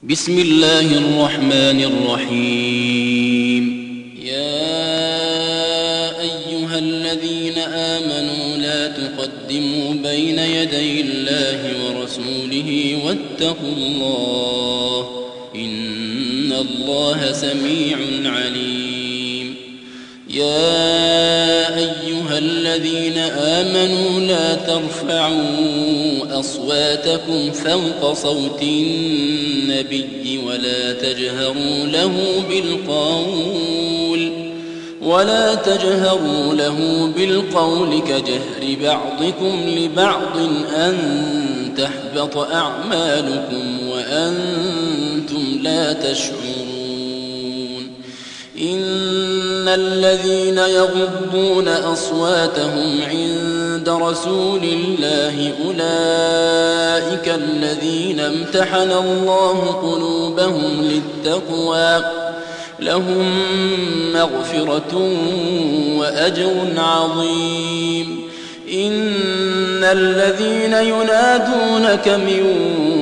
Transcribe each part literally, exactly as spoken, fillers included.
بسم الله الرحمن الرحيم. يا أيها الذين آمنوا لا تقدموا بين يدي الله ورسوله واتقوا الله إن الله سميع عليم. يا أيها الذين آمنوا لا ترفعوا أصواتكم فوق صوت النبي ولا تجهروا له بالقول ولا تجهروا له بالقول كجهر بعضكم لبعض أن تحبط أعمالكم وأنتم لا تشعرون. إن الذين يغضون أصواتهم عند رسول الله أولئك الذين امتحن الله قلوبهم للتقوى لهم مغفرة وأجر عظيم. إن الذين ينادونك من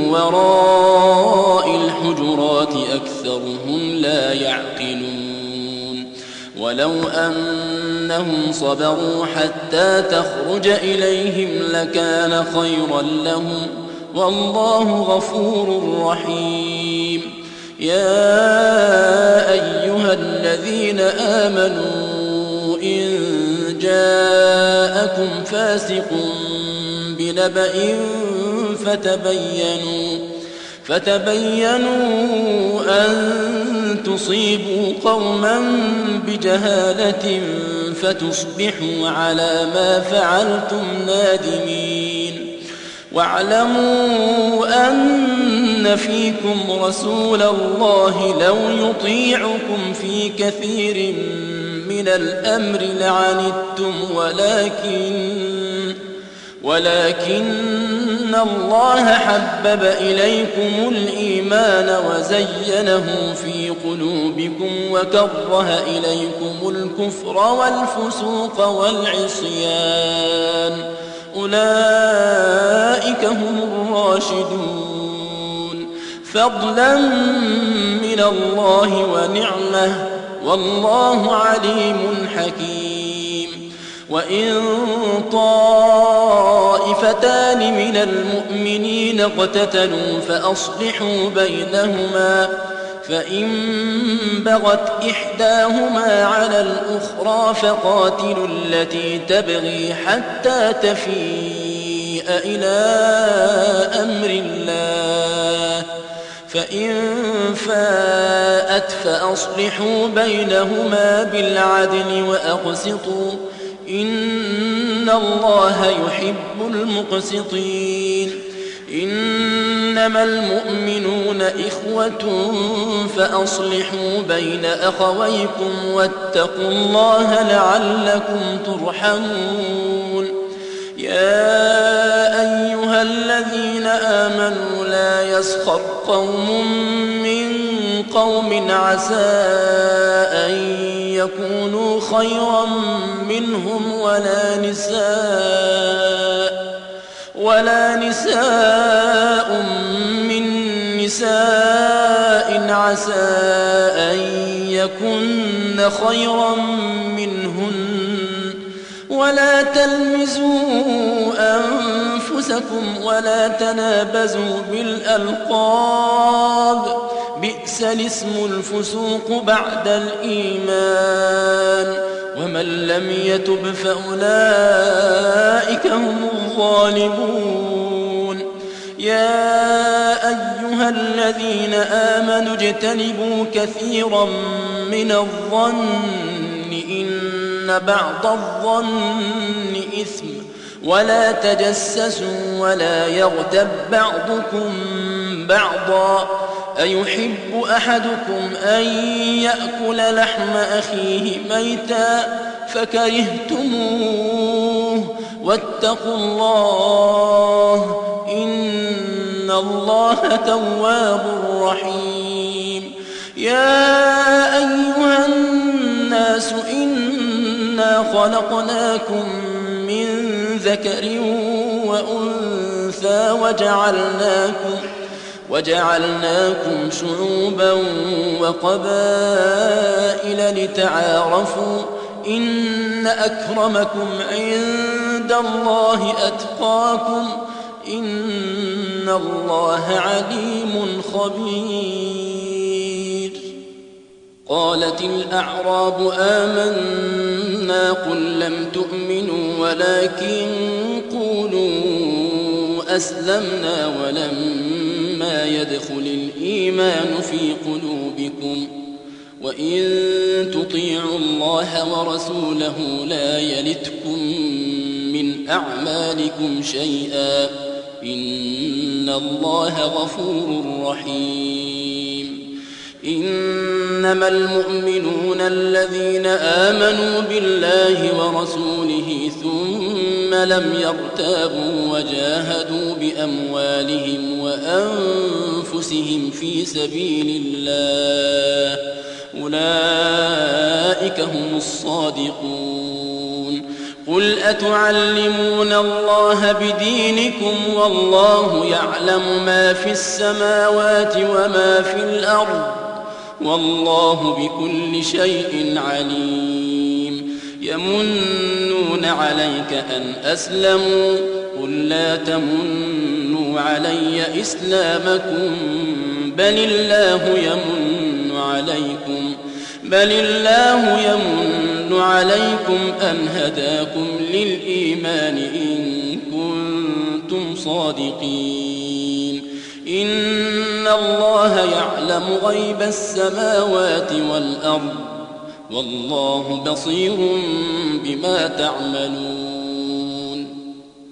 وراء الحجرات أكثرهم لا يعقلون. ولو أنهم صبروا حتى تخرج إليهم لكان خيرا لهم والله غفور رحيم. يا أيها الذين آمنوا إن جاءكم فاسق بنبأ فتبينوا فتبينوا أن تصيبوا قوما بجهالة فتصبحوا على ما فعلتم نادمين. واعلموا أن فيكم رسول الله لو يطيعكم في كثير من الأمر لعنتم ولكن ولكن الله حبب إليكم الإيمان وزينه في قلوبكم وكره إليكم الكفر والفسوق والعصيان أولئك هم الراشدون فضلا من الله ونعمة والله عليم حكيم. وإن طائفتان من المؤمنين اقتتلوا فأصلحوا بينهما فإن بغت إحداهما على الأخرى فقاتلوا التي تبغي حتى تفيء إلى أمر الله فإن فاءت فأصلحوا بينهما بالعدل وأقسطوا إن الله يحب المقسطين. إنما المؤمنون إخوة فأصلحوا بين أخويكم واتقوا الله لعلكم ترحمون. يا أيها الذين آمنوا لا يسخر قوم من قوم عسى أن يكونوا خيرا منهم ولا نساء ولا نساء من نساء عسى أن يكن خيرا منهن ولا تلمزوا أنفسكم ولا تنابزوا بالألقاب بئس الاسم الفسوق بعد الإيمان ومن لم يتب فأولئك هم الظالمون. يا أيها الذين آمنوا اجتنبوا كثيرا من الظن إن بعض الظن إثم ولا تجسسوا ولا يغتب بعضكم بعضا أيحب أحدكم أن يأكل لحم أخيه ميتا فكرهتموه واتقوا الله إن الله تواب رحيم. يا أيها الناس إنا خلقناكم من ذكر وأنثى وجعلناكم وجعلناكم شعوبا وقبائل لتعارفوا إن أكرمكم عند الله أتقاكم إن الله عليم خبير. قالت الأعراب آمنا قل لم تؤمنوا ولكن قولوا أسلمنا ولما يدخل الإيمان في قلوبكم وإن تطيعوا الله ورسوله لا يلتكم من أعمالكم شيئا إن الله غفور رحيم. إنما المؤمنون الذين آمنوا بالله ورسوله ثم لم يرتابوا وجاهدوا بأموالهم وأنفسهم في سبيل الله أولئك هم الصادقون. قل أتعلمون الله بدينكم والله يعلم ما في السماوات وما في الأرض والله بكل شيء عليم. يمنون عليك أن أسلموا قل لا تمنوا علي إسلامكم بل الله يمن عليكم بل الله يمن عليكم أن هداكم للإيمان إن كنتم صادقين. إن الله يعلم غيب السماوات والأرض والله بصير بما تعملون.